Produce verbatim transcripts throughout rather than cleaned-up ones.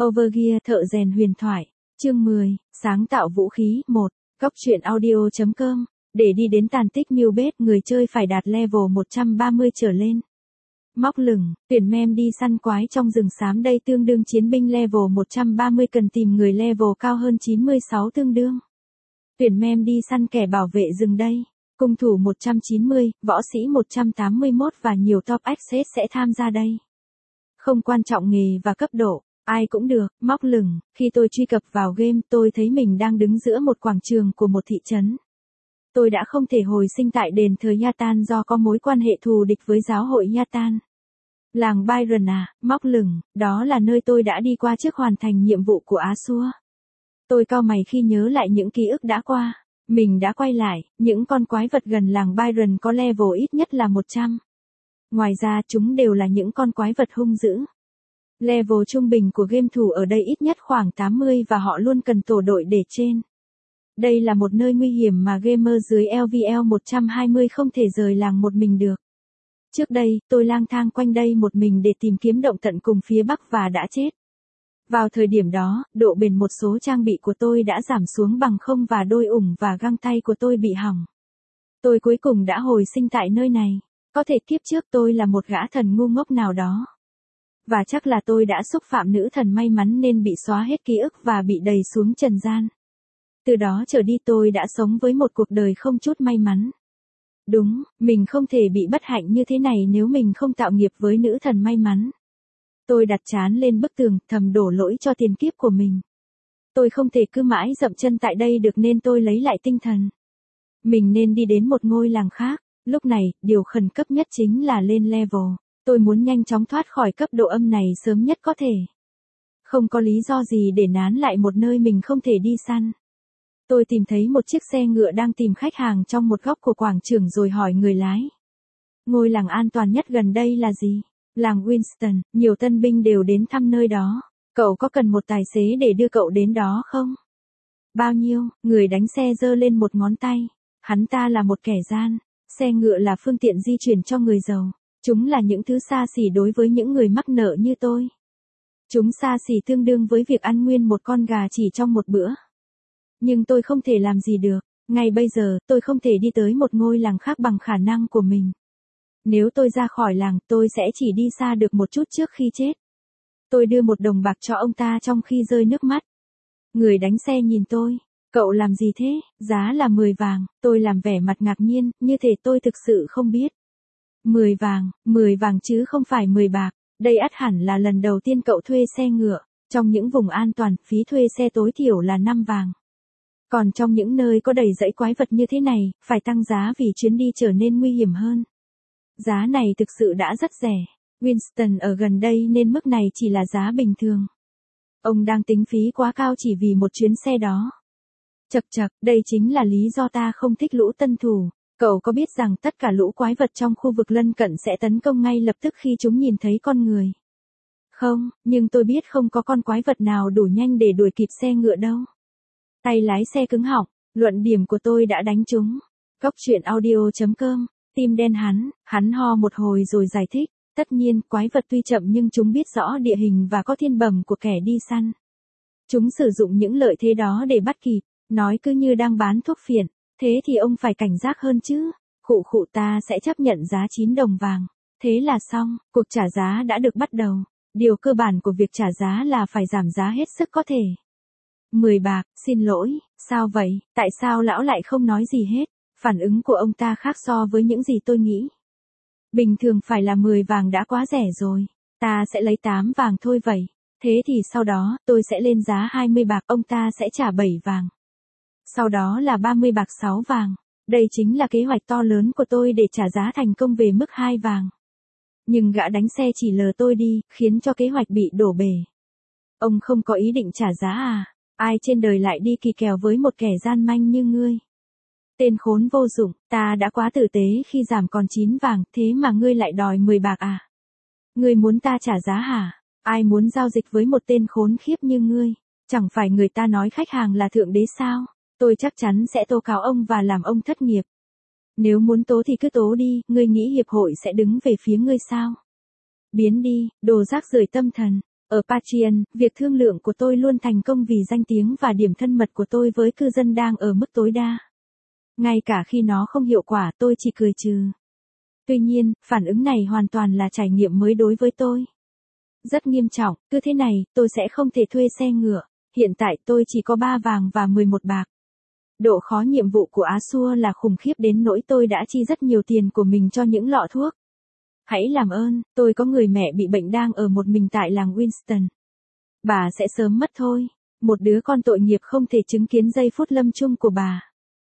Overgear thợ rèn huyền thoại, chương mười, sáng tạo vũ khí, một, góc truyện audio.com, để đi đến tàn tích miêu bết người chơi phải đạt level một trăm ba mươi trở lên. Móc lửng, tuyển mem đi săn quái trong rừng xám đây tương đương chiến binh level một trăm ba mươi cần tìm người level cao hơn chín mươi sáu tương đương. Tuyển mem đi săn kẻ bảo vệ rừng đây. Cung thủ một trăm chín mươi, võ sĩ một trăm tám mươi mốt và nhiều top access sẽ tham gia đây. Không quan trọng nghề và cấp độ, ai cũng được, móc lửng, khi tôi truy cập vào game tôi thấy mình đang đứng giữa một quảng trường của một thị trấn. Tôi đã không thể hồi sinh tại đền thờ Yatan do có mối quan hệ thù địch với giáo hội Yatan. Làng Byron à, móc lửng, đó là nơi tôi đã đi qua trước hoàn thành nhiệm vụ của Asua. Tôi cau mày khi nhớ lại những ký ức đã qua. Mình đã quay lại, những con quái vật gần làng Byron có level ít nhất là một trăm. Ngoài ra chúng đều là những con quái vật hung dữ. Level trung bình của game thủ ở đây ít nhất khoảng tám mươi và họ luôn cần tổ đội để trên. Đây là một nơi nguy hiểm mà gamer dưới level một trăm hai mươi không thể rời làng một mình được. Trước đây, tôi lang thang quanh đây một mình để tìm kiếm động tận cùng phía bắc và đã chết. Vào thời điểm đó, độ bền một số trang bị của tôi đã giảm xuống bằng không và đôi ủng và găng tay của tôi bị hỏng. Tôi cuối cùng đã hồi sinh tại nơi này. Có thể kiếp trước tôi là một gã thần ngu ngốc nào đó. Và chắc là tôi đã xúc phạm nữ thần may mắn nên bị xóa hết ký ức và bị đày xuống trần gian. Từ đó trở đi tôi đã sống với một cuộc đời không chút may mắn. Đúng, mình không thể bị bất hạnh như thế này nếu mình không tạo nghiệp với nữ thần may mắn. Tôi đặt trán lên bức tường, thầm đổ lỗi cho tiền kiếp của mình. Tôi không thể cứ mãi dậm chân tại đây được nên tôi lấy lại tinh thần. Mình nên đi đến một ngôi làng khác. Lúc này, điều khẩn cấp nhất chính là lên level. Tôi muốn nhanh chóng thoát khỏi cấp độ âm này sớm nhất có thể. Không có lý do gì để nán lại một nơi mình không thể đi săn. Tôi tìm thấy một chiếc xe ngựa đang tìm khách hàng trong một góc của quảng trường rồi hỏi người lái. Ngôi làng an toàn nhất gần đây là gì? Làng Winston, nhiều tân binh đều đến thăm nơi đó. Cậu có cần một tài xế để đưa cậu đến đó không? Bao nhiêu? Người đánh xe giơ lên một ngón tay. Hắn ta là một kẻ gian. Xe ngựa là phương tiện di chuyển cho người giàu. Chúng là những thứ xa xỉ đối với những người mắc nợ như tôi. Chúng xa xỉ tương đương với việc ăn nguyên một con gà chỉ trong một bữa. Nhưng tôi không thể làm gì được. Ngay bây giờ, tôi không thể đi tới một ngôi làng khác bằng khả năng của mình. Nếu tôi ra khỏi làng, tôi sẽ chỉ đi xa được một chút trước khi chết. Tôi đưa một đồng bạc cho ông ta trong khi rơi nước mắt. Người đánh xe nhìn tôi. Cậu làm gì thế? Giá là mười vàng. Tôi làm vẻ mặt ngạc nhiên, như thể tôi thực sự không biết. mười vàng, mười vàng chứ không phải mười bạc. Đây ắt hẳn là lần đầu tiên cậu thuê xe ngựa. Trong những vùng an toàn, phí thuê xe tối thiểu là năm vàng. Còn trong những nơi có đầy dãy quái vật như thế này, phải tăng giá vì chuyến đi trở nên nguy hiểm hơn. Giá này thực sự đã rất rẻ. Winston ở gần đây nên mức này chỉ là giá bình thường. Ông đang tính phí quá cao chỉ vì một chuyến xe đó. Chậc chậc, đây chính là lý do ta không thích lũ tân thủ. Cậu có biết rằng tất cả lũ quái vật trong khu vực lân cận sẽ tấn công ngay lập tức khi chúng nhìn thấy con người? Không, nhưng tôi biết không có con quái vật nào đủ nhanh để đuổi kịp xe ngựa đâu. Tay lái xe cứng họng, luận điểm của tôi đã đánh trúng. Góc truyện audio.com, tim đen hắn, hắn ho một hồi rồi giải thích. Tất nhiên, quái vật tuy chậm nhưng chúng biết rõ địa hình và có thiên bẩm của kẻ đi săn. Chúng sử dụng những lợi thế đó để bắt kịp, nói cứ như đang bán thuốc phiện. Thế thì ông phải cảnh giác hơn chứ. Khụ khụ ta sẽ chấp nhận giá chín đồng vàng. Thế là xong, cuộc trả giá đã được bắt đầu. Điều cơ bản của việc trả giá là phải giảm giá hết sức có thể. mười bạc, xin lỗi, sao vậy, tại sao lão lại không nói gì hết? Phản ứng của ông ta khác so với những gì tôi nghĩ. Bình thường phải là mười vàng đã quá rẻ rồi. Ta sẽ lấy tám vàng thôi vậy. Thế thì sau đó, tôi sẽ lên giá hai mươi bạc, ông ta sẽ trả bảy vàng. Sau đó là ba mươi bạc sáu vàng. Đây chính là kế hoạch to lớn của tôi để trả giá thành công về mức hai vàng. Nhưng gã đánh xe chỉ lờ tôi đi, khiến cho kế hoạch bị đổ bể. Ông không có ý định trả giá à? Ai trên đời lại đi kỳ kèo với một kẻ gian manh như ngươi? Tên khốn vô dụng, ta đã quá tử tế khi giảm còn chín vàng, thế mà ngươi lại đòi mười bạc à? Ngươi muốn ta trả giá hả? Ai muốn giao dịch với một tên khốn khiếp như ngươi? Chẳng phải người ta nói khách hàng là thượng đế sao? Tôi chắc chắn sẽ tố cáo ông và làm ông thất nghiệp. Nếu muốn tố thì cứ tố đi, ngươi nghĩ hiệp hội sẽ đứng về phía ngươi sao? Biến đi, đồ rác rưởi tâm thần. Ở Patreon, việc thương lượng của tôi luôn thành công vì danh tiếng và điểm thân mật của tôi với cư dân đang ở mức tối đa. Ngay cả khi nó không hiệu quả tôi chỉ cười trừ. Tuy nhiên, phản ứng này hoàn toàn là trải nghiệm mới đối với tôi. Rất nghiêm trọng, cứ thế này, tôi sẽ không thể thuê xe ngựa. Hiện tại tôi chỉ có ba vàng và mười một bạc. Độ khó nhiệm vụ của Azure là khủng khiếp đến nỗi tôi đã chi rất nhiều tiền của mình cho những lọ thuốc. Hãy làm ơn, tôi có người mẹ bị bệnh đang ở một mình tại làng Winston. Bà sẽ sớm mất thôi. Một đứa con tội nghiệp không thể chứng kiến giây phút lâm chung của bà.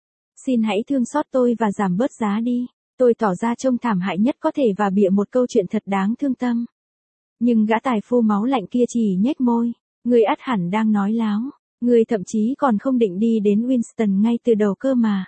Xin hãy thương xót tôi và giảm bớt giá đi. Tôi tỏ ra trông thảm hại nhất có thể và bịa một câu chuyện thật đáng thương tâm. Nhưng gã tài phu máu lạnh kia chỉ nhếch môi. Người ắt hẳn đang nói láo. Người thậm chí còn không định đi đến Winston ngay từ đầu cơ mà.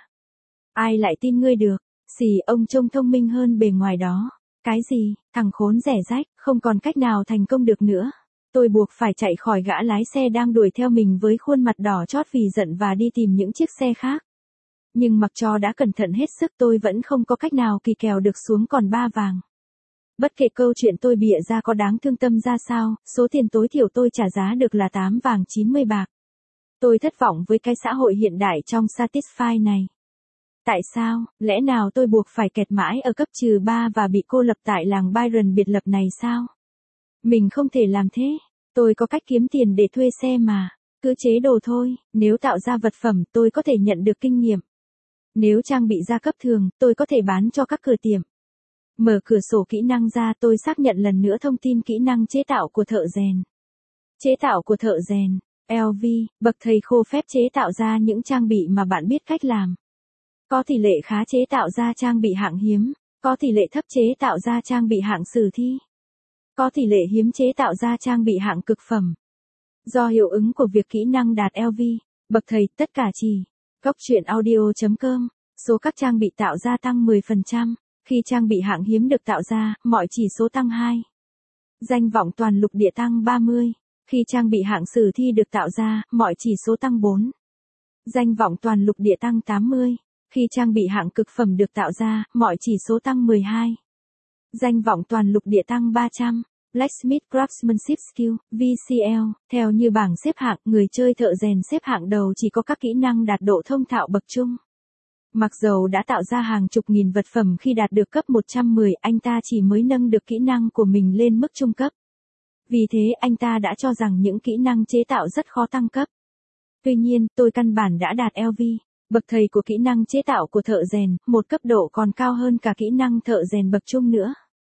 Ai lại tin ngươi được? Xì, ông trông thông minh hơn bề ngoài đó. Cái gì? Thằng khốn rẻ rách, không còn cách nào thành công được nữa. Tôi buộc phải chạy khỏi gã lái xe đang đuổi theo mình với khuôn mặt đỏ chót vì giận và đi tìm những chiếc xe khác. Nhưng mặc cho đã cẩn thận hết sức tôi vẫn không có cách nào kỳ kèo được xuống còn ba vàng. Bất kể câu chuyện tôi bịa ra có đáng thương tâm ra sao, số tiền tối thiểu tôi trả giá được là tám vàng chín mươi bạc. Tôi thất vọng với cái xã hội hiện đại trong Satisfy này. Tại sao, lẽ nào tôi buộc phải kẹt mãi ở cấp trừ ba và bị cô lập tại làng Byron biệt lập này sao? Mình không thể làm thế. Tôi có cách kiếm tiền để thuê xe mà. Cứ chế đồ thôi, nếu tạo ra vật phẩm tôi có thể nhận được kinh nghiệm. Nếu trang bị gia cấp thường, tôi có thể bán cho các cửa tiệm. Mở cửa sổ kỹ năng ra tôi xác nhận lần nữa thông tin kỹ năng chế tạo của thợ rèn. Chế tạo của thợ rèn. lờ vê, bậc thầy khô phép chế tạo ra những trang bị mà bạn biết cách làm. Có tỷ lệ khá chế tạo ra trang bị hạng hiếm. Có tỷ lệ thấp chế tạo ra trang bị hạng sử thi. Có tỷ lệ hiếm chế tạo ra trang bị hạng cực phẩm. Do hiệu ứng của việc kỹ năng đạt lờ vê, bậc thầy, tất cả chỉ. Góc truyện audio chấm com, số các trang bị tạo ra tăng mười phần trăm. Khi trang bị hạng hiếm được tạo ra, mọi chỉ số tăng hai. Danh vọng toàn lục địa tăng ba mươi. Khi trang bị hạng sử thi được tạo ra, mọi chỉ số tăng bốn. Danh vọng toàn lục địa tăng tám mươi. Khi trang bị hạng cực phẩm được tạo ra, mọi chỉ số tăng mười hai. Danh vọng toàn lục địa tăng ba trăm. Blacksmith Craftsmanship Skill, vê xê lờ, theo như bảng xếp hạng, người chơi thợ rèn xếp hạng đầu chỉ có các kỹ năng đạt độ thông thạo bậc trung. Mặc dầu đã tạo ra hàng chục nghìn vật phẩm khi đạt được cấp một trăm mười, anh ta chỉ mới nâng được kỹ năng của mình lên mức trung cấp. Vì thế anh ta đã cho rằng những kỹ năng chế tạo rất khó tăng cấp. Tuy nhiên, tôi căn bản đã đạt lờ vê, bậc thầy của kỹ năng chế tạo của thợ rèn, một cấp độ còn cao hơn cả kỹ năng thợ rèn bậc trung nữa.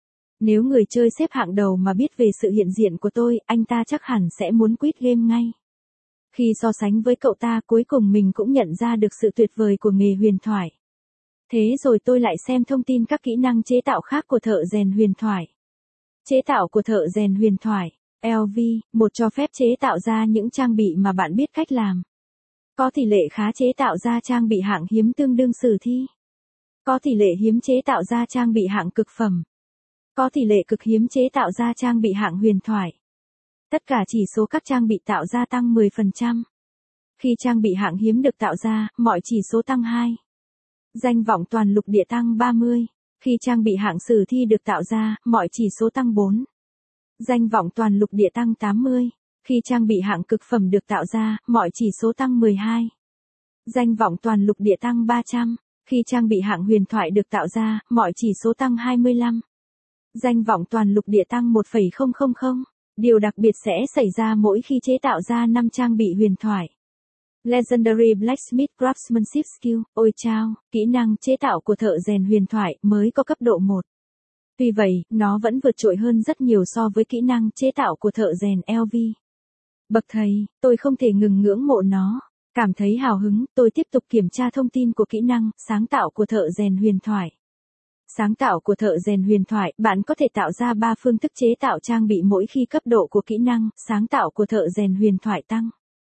Nếu người chơi xếp hạng đầu mà biết về sự hiện diện của tôi, anh ta chắc hẳn sẽ muốn quit game ngay. Khi so sánh với cậu ta cuối cùng mình cũng nhận ra được sự tuyệt vời của nghề huyền thoại. Thế rồi tôi lại xem thông tin các kỹ năng chế tạo khác của thợ rèn huyền thoại. Chế tạo của thợ rèn huyền thoại, lờ vê, một cho phép chế tạo ra những trang bị mà bạn biết cách làm. Có tỷ lệ khá chế tạo ra trang bị hạng hiếm tương đương sử thi. Có tỷ lệ hiếm chế tạo ra trang bị hạng cực phẩm. Có tỷ lệ cực hiếm chế tạo ra trang bị hạng huyền thoại. Tất cả chỉ số các trang bị tạo ra tăng mười phần trăm. Khi trang bị hạng hiếm được tạo ra, mọi chỉ số tăng hai. Danh vọng toàn lục địa tăng ba mươi. Khi trang bị hạng sử thi được tạo ra, mọi chỉ số tăng bốn. Danh vọng toàn lục địa tăng tám mươi. Khi trang bị hạng cực phẩm được tạo ra, mọi chỉ số tăng mười hai. Danh vọng toàn lục địa tăng ba trăm. Khi trang bị hạng huyền thoại được tạo ra, mọi chỉ số tăng hai mươi lăm. Danh vọng toàn lục địa tăng một phẩy không không không. Điều đặc biệt sẽ xảy ra mỗi khi chế tạo ra năm trang bị huyền thoại. Legendary Blacksmith Craftsmanship Skill, ôi chao, kỹ năng chế tạo của thợ rèn huyền thoại mới có cấp độ một. Tuy vậy, nó vẫn vượt trội hơn rất nhiều so với kỹ năng chế tạo của thợ rèn lờ vê. Bậc thầy, tôi không thể ngừng ngưỡng mộ nó. Cảm thấy hào hứng, tôi tiếp tục kiểm tra thông tin của kỹ năng sáng tạo của thợ rèn huyền thoại. Sáng tạo của thợ rèn huyền thoại, bạn có thể tạo ra ba phương thức chế tạo trang bị mỗi khi cấp độ của kỹ năng sáng tạo của thợ rèn huyền thoại tăng.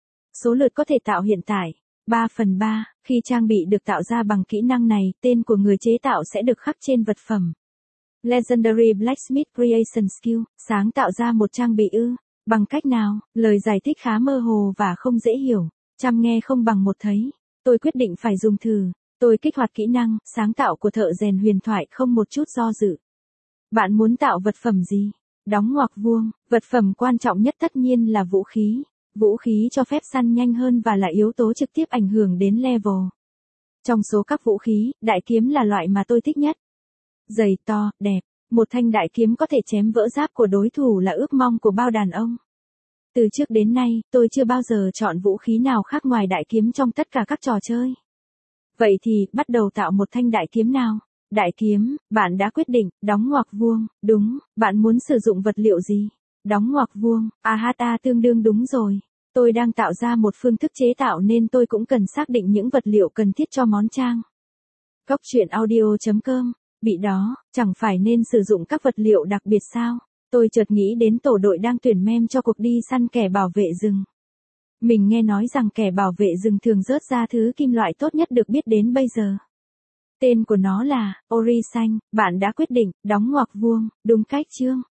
Số lượt có thể tạo hiện tại, ba phần ba, khi trang bị được tạo ra bằng kỹ năng này, tên của người chế tạo sẽ được khắc trên vật phẩm. Legendary Blacksmith Creation Skill, sáng tạo ra một trang bị ư, bằng cách nào, lời giải thích khá mơ hồ và không dễ hiểu, chăm nghe không bằng một thấy, tôi quyết định phải dùng thử. Tôi kích hoạt kỹ năng sáng tạo của thợ rèn huyền thoại không một chút do dự. Bạn muốn tạo vật phẩm gì? Đóng ngoặc vuông, vật phẩm quan trọng nhất tất nhiên là vũ khí. Vũ khí cho phép săn nhanh hơn và là yếu tố trực tiếp ảnh hưởng đến level. Trong số các vũ khí, đại kiếm là loại mà tôi thích nhất. Dày to, đẹp, một thanh đại kiếm có thể chém vỡ giáp của đối thủ là ước mong của bao đàn ông. Từ trước đến nay, tôi chưa bao giờ chọn vũ khí nào khác ngoài đại kiếm trong tất cả các trò chơi. Vậy thì, bắt đầu tạo một thanh đại kiếm nào? Đại kiếm, bạn đã quyết định, đóng ngoặc vuông, đúng, bạn muốn sử dụng vật liệu gì? Đóng ngoặc vuông, ahata tương đương đúng rồi. Tôi đang tạo ra một phương thức chế tạo nên tôi cũng cần xác định những vật liệu cần thiết cho món trang. Cốc truyện audio chấm com, bị đó, chẳng phải nên sử dụng các vật liệu đặc biệt sao? Tôi chợt nghĩ đến tổ đội đang tuyển mem cho cuộc đi săn kẻ bảo vệ rừng. Mình nghe nói rằng kẻ bảo vệ rừng thường rớt ra thứ kim loại tốt nhất được biết đến bây giờ. Tên của nó là Ori xanh, bạn đã quyết định, đóng ngoặc vuông, đúng cách chưa?